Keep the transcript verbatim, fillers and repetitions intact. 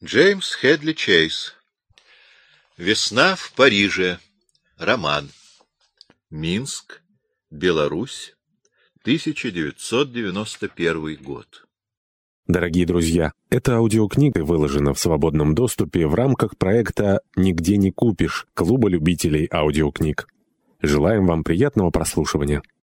Джеймс Хедли Чейз. Весна в Париже. Роман. Минск, Беларусь, тысяча девятьсот девяносто первый год. Дорогие друзья, эта аудиокнига выложена в свободном доступе в рамках проекта «Нигде не купишь» Клуба любителей аудиокниг. Желаем вам приятного прослушивания.